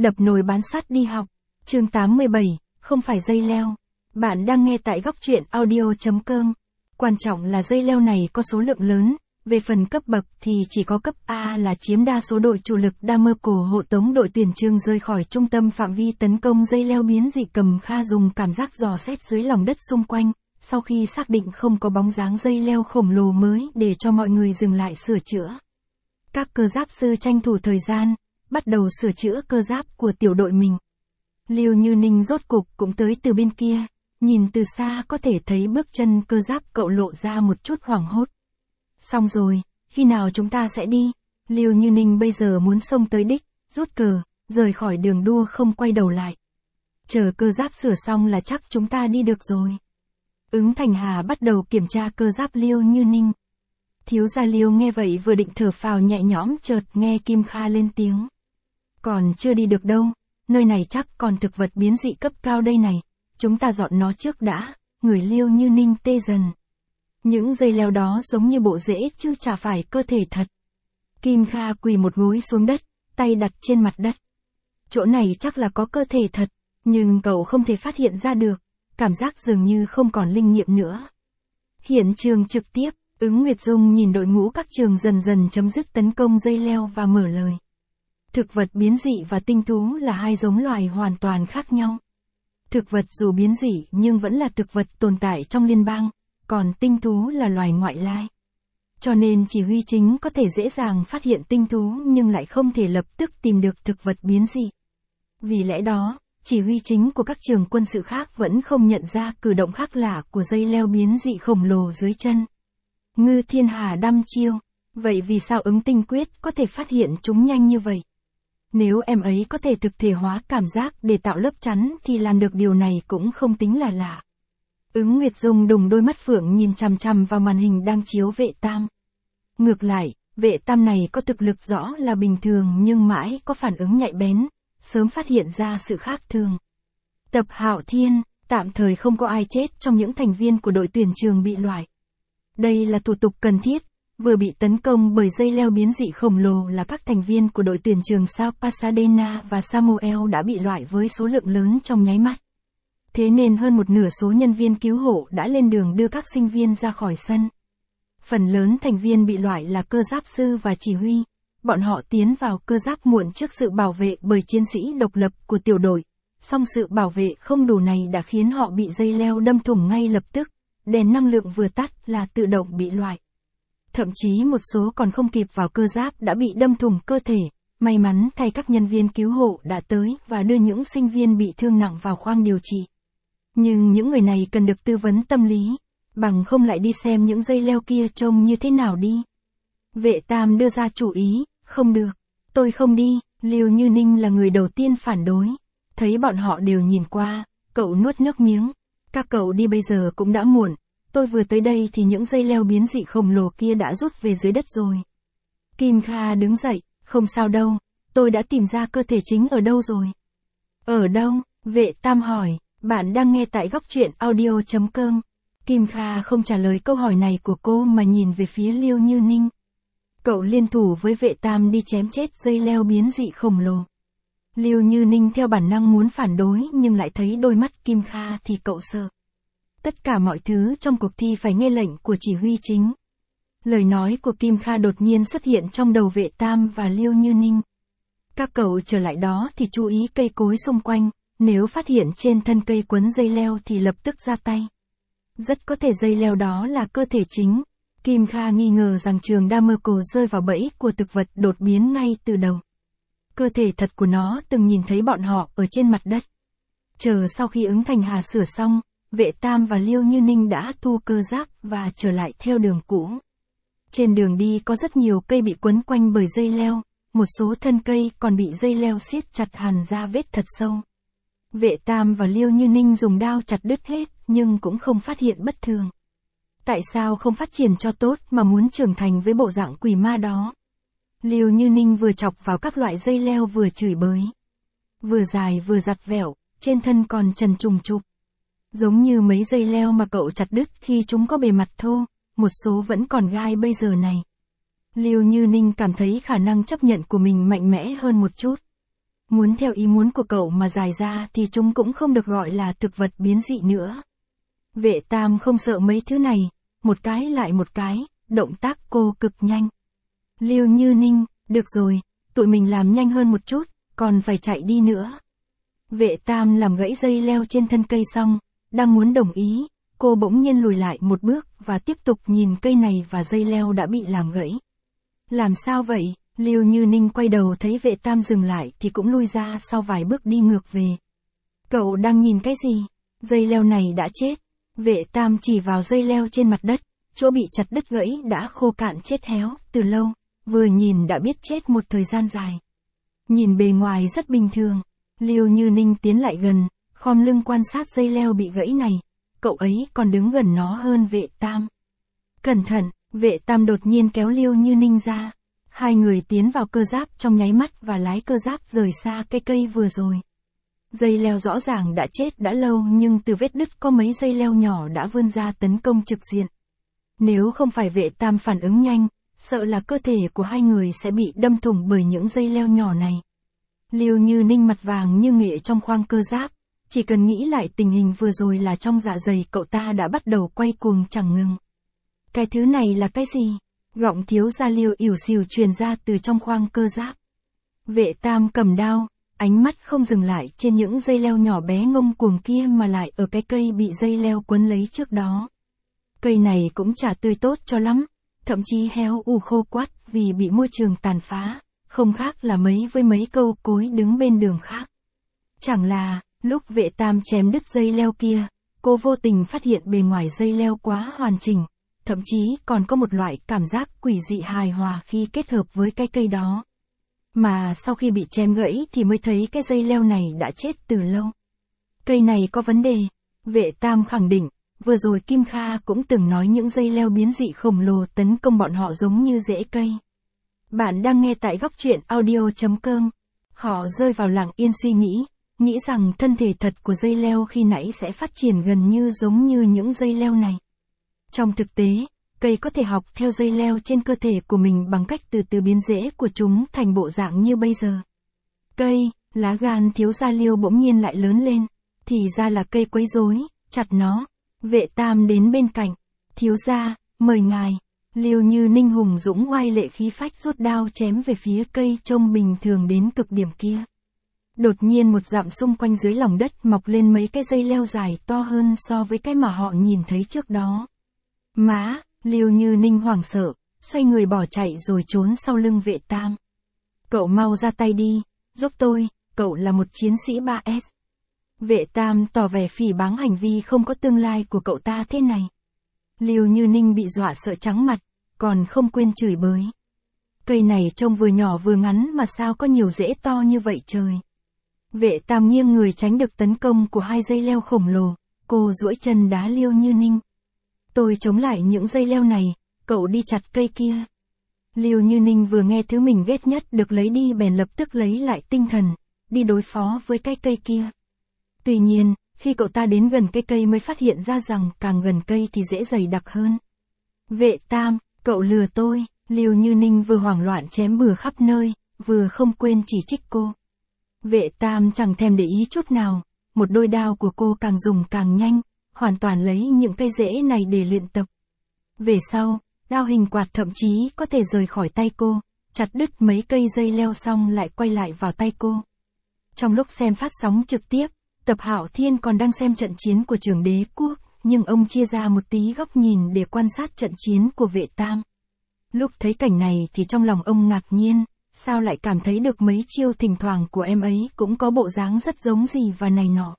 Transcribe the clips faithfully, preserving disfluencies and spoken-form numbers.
Đập nồi bán sắt đi học. Chương tám mươi bảy, không phải dây leo. Bạn đang nghe tại góc truyện audio chấm com. Quan trọng là dây leo này có số lượng lớn, về phần cấp bậc thì chỉ có cấp A là chiếm đa số. Đội chủ lực Damerco hộ tống đội tuyển Trường rời khỏi trung tâm phạm vi tấn công dây leo biến dị. Cầm Kha dùng cảm giác dò xét dưới lòng đất xung quanh, sau khi xác định không có bóng dáng dây leo khổng lồ mới để cho mọi người dừng lại sửa chữa. Các cơ giáp sư tranh thủ thời gian, bắt đầu sửa chữa cơ giáp của tiểu đội mình. Liêu Như Ninh rốt cục cũng tới từ bên kia, nhìn từ xa có thể thấy bước chân cơ giáp cậu lộ ra một chút hoảng hốt. Xong rồi, khi nào chúng ta sẽ đi? Liêu Như Ninh bây giờ muốn xông tới đích, rút cờ, rời khỏi đường đua không quay đầu lại. Chờ cơ giáp sửa xong là chắc chúng ta đi được rồi. Ứng Thành Hà bắt đầu kiểm tra cơ giáp Liêu Như Ninh. Thiếu gia Liêu nghe vậy vừa định thở phào nhẹ nhõm, chợt nghe Kim Kha lên tiếng. Còn chưa đi được đâu, nơi này chắc còn thực vật biến dị cấp cao đây này, chúng ta dọn nó trước đã. Người Liêu Như Ninh tê dần. Những dây leo đó giống như bộ rễ chứ chả phải cơ thể thật. Kim Kha quỳ một gối xuống đất, tay đặt trên mặt đất. Chỗ này chắc là có cơ thể thật, nhưng cậu không thể phát hiện ra được, cảm giác dường như không còn linh nghiệm nữa. Hiện trường trực tiếp, Ứng Nguyệt Dung nhìn đội ngũ các trường dần dần chấm dứt tấn công dây leo và mở lời. Thực vật biến dị và tinh thú là hai giống loài hoàn toàn khác nhau. Thực vật dù biến dị nhưng vẫn là thực vật tồn tại trong liên bang, còn tinh thú là loài ngoại lai. Cho nên chỉ huy chính có thể dễ dàng phát hiện tinh thú nhưng lại không thể lập tức tìm được thực vật biến dị. Vì lẽ đó, chỉ huy chính của các trường quân sự khác vẫn không nhận ra cử động khác lạ của dây leo biến dị khổng lồ dưới chân. Ngư Thiên Hà đăm chiêu, vậy vì sao Ứng Tinh Quyết có thể phát hiện chúng nhanh như vậy? Nếu em ấy có thể thực thể hóa cảm giác để tạo lớp chắn thì làm được điều này cũng không tính là lạ. Ứng Nguyệt Dung đùng đôi mắt phượng nhìn chằm chằm vào màn hình đang chiếu Vệ Tam. Ngược lại, Vệ Tam này có thực lực rõ là bình thường nhưng mãi có phản ứng nhạy bén, sớm phát hiện ra sự khác thường. Tập Hạo Thiên, tạm thời không có ai chết trong những thành viên của đội tuyển Trường bị loại. Đây là thủ tục cần thiết, vừa bị tấn công bởi dây leo biến dị khổng lồ là các thành viên của đội tuyển Trường South Pasadena và Samuel đã bị loại với số lượng lớn trong nháy mắt. Thế nên hơn một nửa số nhân viên cứu hộ đã lên đường đưa các sinh viên ra khỏi sân. Phần lớn thành viên bị loại là cơ giáp sư và chỉ huy. Bọn họ tiến vào cơ giáp muộn trước sự bảo vệ bởi chiến sĩ độc lập của tiểu đội. Song sự bảo vệ không đủ này đã khiến họ bị dây leo đâm thủng ngay lập tức. Đèn năng lượng vừa tắt là tự động bị loại. Thậm chí một số còn không kịp vào cơ giáp đã bị đâm thủng cơ thể. May mắn thay các nhân viên cứu hộ đã tới và đưa những sinh viên bị thương nặng vào khoang điều trị. Nhưng những người này cần được tư vấn tâm lý, bằng không lại đi xem những dây leo kia trông như thế nào đi. Vệ Tam đưa ra chủ ý, không được, tôi không đi. Liêu Như Ninh là người đầu tiên phản đối. Thấy bọn họ đều nhìn qua, cậu nuốt nước miếng. Các cậu đi bây giờ cũng đã muộn, tôi vừa tới đây thì những dây leo biến dị khổng lồ kia đã rút về dưới đất rồi. Kim Kha đứng dậy, không sao đâu, tôi đã tìm ra cơ thể chính ở đâu rồi. Ở đâu? Vệ Tam hỏi. Bạn đang nghe tại góc truyện audio chấm com. Kim Kha không trả lời câu hỏi này của cô mà nhìn về phía Liêu Như Ninh. Cậu liên thủ với Vệ Tam đi chém chết dây leo biến dị khổng lồ. Liêu Như Ninh theo bản năng muốn phản đối nhưng lại thấy đôi mắt Kim Kha thì cậu sợ. Tất cả mọi thứ trong cuộc thi phải nghe lệnh của chỉ huy chính. Lời nói của Kim Kha đột nhiên xuất hiện trong đầu Vệ Tam và Liêu Như Ninh. Các cậu trở lại đó thì chú ý cây cối xung quanh. Nếu phát hiện trên thân cây quấn dây leo thì lập tức ra tay. Rất có thể dây leo đó là cơ thể chính. Kim Kha nghi ngờ rằng trường Damerco rơi vào bẫy của thực vật đột biến ngay từ đầu. Cơ thể thật của nó từng nhìn thấy bọn họ ở trên mặt đất. Chờ sau khi Ứng Thành Hà sửa xong, Vệ Tam và Liêu Như Ninh đã thu cơ giáp và trở lại theo đường cũ. Trên đường đi có rất nhiều cây bị quấn quanh bởi dây leo, một số thân cây còn bị dây leo siết chặt hằn ra vết thật sâu. Vệ Tam và Liêu Như Ninh dùng đao chặt đứt hết, nhưng cũng không phát hiện bất thường. Tại sao không phát triển cho tốt mà muốn trưởng thành với bộ dạng quỷ ma đó? Liêu Như Ninh vừa chọc vào các loại dây leo vừa chửi bới. Vừa dài vừa giặt vẹo, trên thân còn trần trùng trục. Giống như mấy dây leo mà cậu chặt đứt khi chúng có bề mặt thô, một số vẫn còn gai bây giờ này. Liêu Như Ninh cảm thấy khả năng chấp nhận của mình mạnh mẽ hơn một chút. Muốn theo ý muốn của cậu mà dài ra thì chúng cũng không được gọi là thực vật biến dị nữa. Vệ Tam không sợ mấy thứ này, một cái lại một cái, động tác cô cực nhanh. Liêu Như Ninh, được rồi, tụi mình làm nhanh hơn một chút, còn phải chạy đi nữa. Vệ Tam làm gãy dây leo trên thân cây xong, đang muốn đồng ý, cô bỗng nhiên lùi lại một bước và tiếp tục nhìn cây này và dây leo đã bị làm gãy. Làm sao vậy? Liêu Như Ninh quay đầu thấy Vệ Tam dừng lại thì cũng lui ra sau vài bước đi ngược về. Cậu đang nhìn cái gì? Dây leo này đã chết. Vệ Tam chỉ vào dây leo trên mặt đất, chỗ bị chặt đứt gãy đã khô cạn chết héo từ lâu, vừa nhìn đã biết chết một thời gian dài. Nhìn bề ngoài rất bình thường, Liêu Như Ninh tiến lại gần, khom lưng quan sát dây leo bị gãy này, cậu ấy còn đứng gần nó hơn Vệ Tam. Cẩn thận, Vệ Tam đột nhiên kéo Liêu Như Ninh ra. Hai người tiến vào cơ giáp trong nháy mắt và lái cơ giáp rời xa cây cây vừa rồi. Dây leo rõ ràng đã chết đã lâu nhưng từ vết đứt có mấy dây leo nhỏ đã vươn ra tấn công trực diện. Nếu không phải Vệ Tam phản ứng nhanh, sợ là cơ thể của hai người sẽ bị đâm thủng bởi những dây leo nhỏ này. Liêu Như Ninh mặt vàng như nghệ trong khoang cơ giáp, chỉ cần nghĩ lại tình hình vừa rồi là trong dạ dày cậu ta đã bắt đầu quay cuồng chẳng ngừng. Cái thứ này là cái gì? Giọng thiếu gia Liêu ỉu xìu truyền ra từ trong khoang cơ giáp. Vệ Tam cầm đao, ánh mắt không dừng lại trên những dây leo nhỏ bé ngông cuồng kia mà lại ở cái cây bị dây leo quấn lấy trước đó. Cây này cũng chả tươi tốt cho lắm, thậm chí héo u khô quắt vì bị môi trường tàn phá, không khác là mấy với mấy câu cối đứng bên đường khác. Chẳng là, lúc Vệ Tam chém đứt dây leo kia, cô vô tình phát hiện bề ngoài dây leo quá hoàn chỉnh, thậm chí còn có một loại cảm giác quỷ dị hài hòa khi kết hợp với cái cây đó. Mà sau khi bị chém gãy thì mới thấy cái dây leo này đã chết từ lâu. Cây này có vấn đề, Vệ Tam khẳng định, vừa rồi Kim Kha cũng từng nói những dây leo biến dị khổng lồ tấn công bọn họ giống như rễ cây. Bạn đang nghe tại góc truyện audio chấm com. Họ rơi vào lặng yên suy nghĩ, nghĩ rằng thân thể thật của dây leo khi nãy sẽ phát triển gần như giống như những dây leo này. Trong thực tế, cây có thể học theo dây leo trên cơ thể của mình bằng cách từ từ biến rễ của chúng thành bộ dạng như bây giờ. Cây, lá gan thiếu gia Liêu bỗng nhiên lại lớn lên, thì ra là cây quấy rối, chặt nó. Vệ Tam đến bên cạnh, thiếu gia, mời ngài. Liêu Như Ninh hùng dũng oai lệ khí phách rút đao chém về phía cây trông bình thường đến cực điểm kia. Đột nhiên một dặm xung quanh dưới lòng đất mọc lên mấy cái dây leo dài to hơn so với cái mà họ nhìn thấy trước đó. Má, Liêu Như Ninh hoảng sợ, xoay người bỏ chạy rồi trốn sau lưng Vệ Tam. Cậu mau ra tay đi, giúp tôi, cậu là một chiến sĩ ba S. Vệ Tam tỏ vẻ phỉ báng hành vi không có tương lai của cậu ta thế này. Liêu Như Ninh bị dọa sợ trắng mặt, còn không quên chửi bới. Cây này trông vừa nhỏ vừa ngắn mà sao có nhiều rễ to như vậy trời. Vệ Tam nghiêng người tránh được tấn công của hai dây leo khổng lồ, cô duỗi chân đá Liêu Như Ninh. Tôi chống lại những dây leo này, cậu đi chặt cây kia. Liêu Như Ninh vừa nghe thứ mình ghét nhất được lấy đi bèn lập tức lấy lại tinh thần, đi đối phó với cái cây kia. Tuy nhiên, khi cậu ta đến gần cây cây mới phát hiện ra rằng càng gần cây thì dễ dày đặc hơn. Vệ Tam, cậu lừa tôi, Liêu Như Ninh vừa hoảng loạn chém bừa khắp nơi, vừa không quên chỉ trích cô. Vệ Tam chẳng thèm để ý chút nào, một đôi đao của cô càng dùng càng nhanh, hoàn toàn lấy những cây rễ này để luyện tập. Về sau, đao hình quạt thậm chí có thể rời khỏi tay cô, chặt đứt mấy cây dây leo xong lại quay lại vào tay cô. Trong lúc xem phát sóng trực tiếp, Tập Hạo Thiên còn đang xem trận chiến của Trường Đế Quốc, nhưng ông chia ra một tí góc nhìn để quan sát trận chiến của Vệ Tam. Lúc thấy cảnh này thì trong lòng ông ngạc nhiên, sao lại cảm thấy được mấy chiêu thỉnh thoảng của em ấy cũng có bộ dáng rất giống gì và này nọ.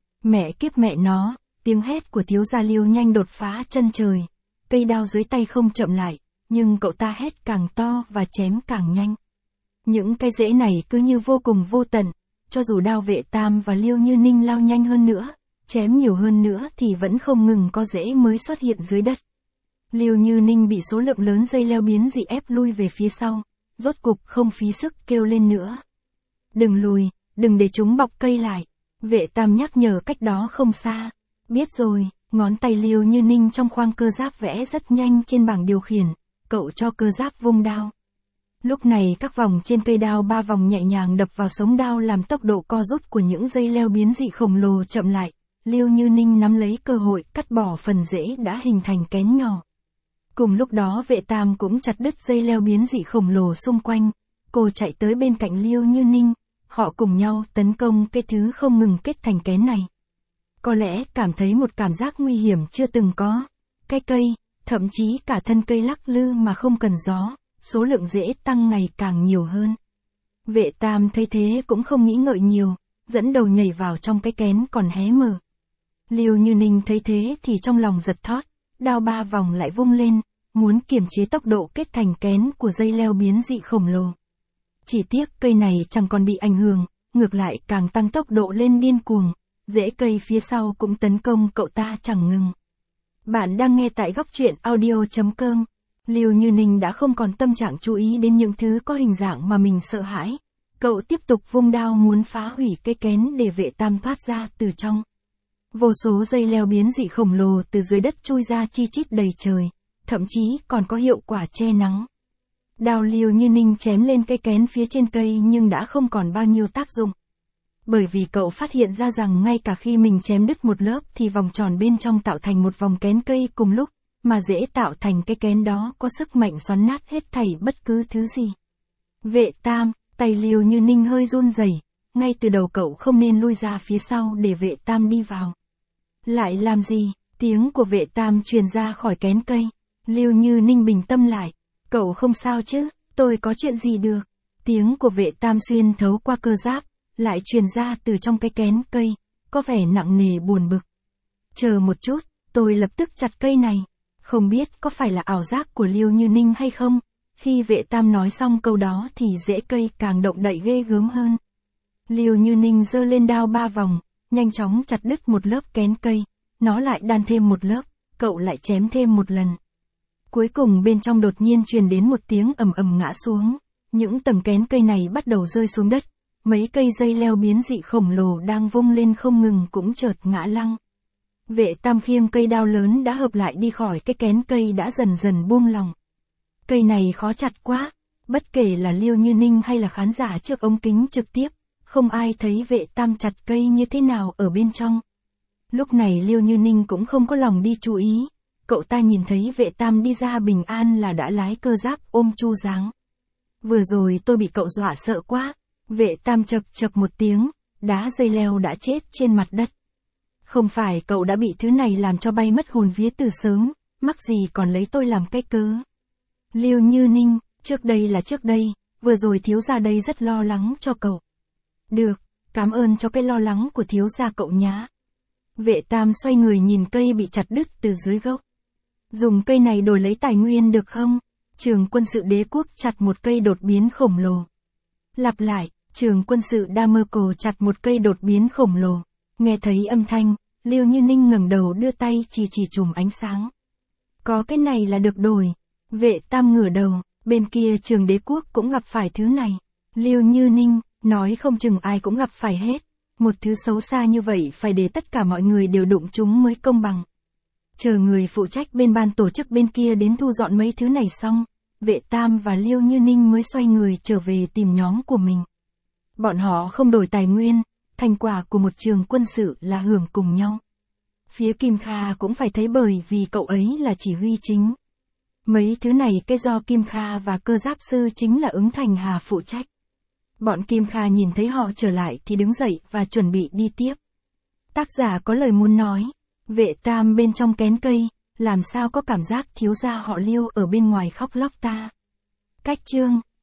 Mẹ kiếp mẹ nó, tiếng hét của thiếu gia Liêu nhanh đột phá chân trời, cây đao dưới tay không chậm lại, nhưng cậu ta hét càng to và chém càng nhanh. Những cây rễ này cứ như vô cùng vô tận, cho dù đao Vệ Tam và Liêu Như Ninh lao nhanh hơn nữa, chém nhiều hơn nữa thì vẫn không ngừng có rễ mới xuất hiện dưới đất. Liêu Như Ninh bị số lượng lớn dây leo biến dị ép lui về phía sau, rốt cục không phí sức kêu lên nữa. Đừng lùi, đừng để chúng bọc cây lại. Vệ Tam nhắc nhở cách đó không xa. Biết rồi, ngón tay Liêu Như Ninh trong khoang cơ giáp vẽ rất nhanh trên bảng điều khiển, cậu cho cơ giáp vung đao. Lúc này các vòng trên cây đao ba vòng nhẹ nhàng đập vào sống đao làm tốc độ co rút của những dây leo biến dị khổng lồ chậm lại. Liêu Như Ninh nắm lấy cơ hội cắt bỏ phần rễ đã hình thành kén nhỏ. Cùng lúc đó vệ tam cũng chặt đứt dây leo biến dị khổng lồ xung quanh. Cô chạy tới bên cạnh Liêu Như Ninh. Họ cùng nhau tấn công cái thứ không ngừng kết thành kén này. Có lẽ cảm thấy một cảm giác nguy hiểm chưa từng có. Cái cây, thậm chí cả thân cây lắc lư mà không cần gió, số lượng rễ tăng ngày càng nhiều hơn. Vệ tam thấy thế cũng không nghĩ ngợi nhiều, dẫn đầu nhảy vào trong cái kén còn hé mở. Liêu Như Ninh thấy thế thì trong lòng giật thót, đao ba vòng lại vung lên, muốn kiềm chế tốc độ kết thành kén của dây leo biến dị khổng lồ. Chỉ tiếc cây này chẳng còn bị ảnh hưởng, ngược lại càng tăng tốc độ lên điên cuồng, rễ cây phía sau cũng tấn công cậu ta chẳng ngừng. Bạn đang nghe tại góc truyện audio chấm com. Liêu Như Ninh đã không còn tâm trạng chú ý đến những thứ có hình dạng mà mình sợ hãi. Cậu tiếp tục vung đao muốn phá hủy cây kén để vệ tam thoát ra từ trong. Vô số dây leo biến dị khổng lồ từ dưới đất chui ra chi chít đầy trời, thậm chí còn có hiệu quả che nắng. Đao Liêu Như Ninh chém lên cây kén phía trên cây nhưng đã không còn bao nhiêu tác dụng. Bởi vì cậu phát hiện ra rằng ngay cả khi mình chém đứt một lớp thì vòng tròn bên trong tạo thành một vòng kén cây cùng lúc, mà dễ tạo thành cái kén đó có sức mạnh xoắn nát hết thảy bất cứ thứ gì. Vệ tam, tay Liêu Như Ninh hơi run rẩy, ngay từ đầu cậu không nên lui ra phía sau để vệ tam đi vào. Lại làm gì? Tiếng của vệ tam truyền ra khỏi kén cây. Liêu Như Ninh bình tâm lại. Cậu không sao chứ, tôi có chuyện gì được. Tiếng của vệ tam xuyên thấu qua cơ giáp, lại truyền ra từ trong cái kén cây, có vẻ nặng nề buồn bực. Chờ một chút, tôi lập tức chặt cây này. Không biết có phải là ảo giác của Liêu Như Ninh hay không? Khi vệ tam nói xong câu đó thì rễ cây càng động đậy ghê gớm hơn. Liêu Như Ninh giơ lên đao ba vòng, nhanh chóng chặt đứt một lớp kén cây, nó lại đan thêm một lớp, cậu lại chém thêm một lần. Cuối cùng bên trong đột nhiên truyền đến một tiếng ầm ầm ngã xuống, những tầng kén cây này bắt đầu rơi xuống đất, mấy cây dây leo biến dị khổng lồ đang vung lên không ngừng cũng chợt ngã lăn. Vệ tam khiêng cây đao lớn đã hợp lại đi khỏi cái kén cây đã dần dần buông lòng. Cây này khó chặt quá, bất kể là Liêu Như Ninh hay là khán giả trước ống kính trực tiếp, không ai thấy vệ tam chặt cây như thế nào ở bên trong. Lúc này Liêu Như Ninh cũng không có lòng đi chú ý, cậu ta nhìn thấy vệ tam đi ra bình an là đã lái cơ giáp ôm chu giáng. Vừa rồi tôi bị cậu dọa sợ quá, vệ tam chật chật một tiếng, đá dây leo đã chết trên mặt đất. Không phải cậu đã bị thứ này làm cho bay mất hồn vía từ sớm, mắc gì còn lấy tôi làm cái cớ. Liêu Như Ninh, trước đây là trước đây, vừa rồi thiếu gia đây rất lo lắng cho cậu. Được, cảm ơn cho cái lo lắng của thiếu gia cậu nhá. Vệ tam xoay người nhìn cây bị chặt đứt từ dưới gốc. Dùng cây này đổi lấy tài nguyên được không? Trường quân sự đế quốc chặt một cây đột biến khổng lồ. Lặp lại, trường quân sự Đa Mơ Cổ chặt một cây đột biến khổng lồ. Nghe thấy âm thanh, Liêu Như Ninh ngẩng đầu đưa tay chỉ chỉ chùm ánh sáng. Có cái này là được đổi. Vệ tam ngửa đầu, bên kia trường đế quốc cũng gặp phải thứ này. Liêu Như Ninh, nói không chừng ai cũng gặp phải hết. Một thứ xấu xa như vậy phải để tất cả mọi người đều đụng chúng mới công bằng. Chờ người phụ trách bên ban tổ chức bên kia đến thu dọn mấy thứ này xong, vệ tam và Liêu Như Ninh mới xoay người trở về tìm nhóm của mình. Bọn họ không đổi tài nguyên, thành quả của một trường quân sự là hưởng cùng nhau. Phía Kim Kha cũng phải thấy bởi vì cậu ấy là chỉ huy chính. Mấy thứ này cái do Kim Kha và cơ giáp sư chính là ứng thành hà phụ trách. Bọn Kim Kha nhìn thấy họ trở lại thì đứng dậy và chuẩn bị đi tiếp. Tác giả có lời muốn nói, vệ tam bên trong kén cây, làm sao có cảm giác thiếu gia họ Liêu ở bên ngoài khóc lóc ta. Cách chương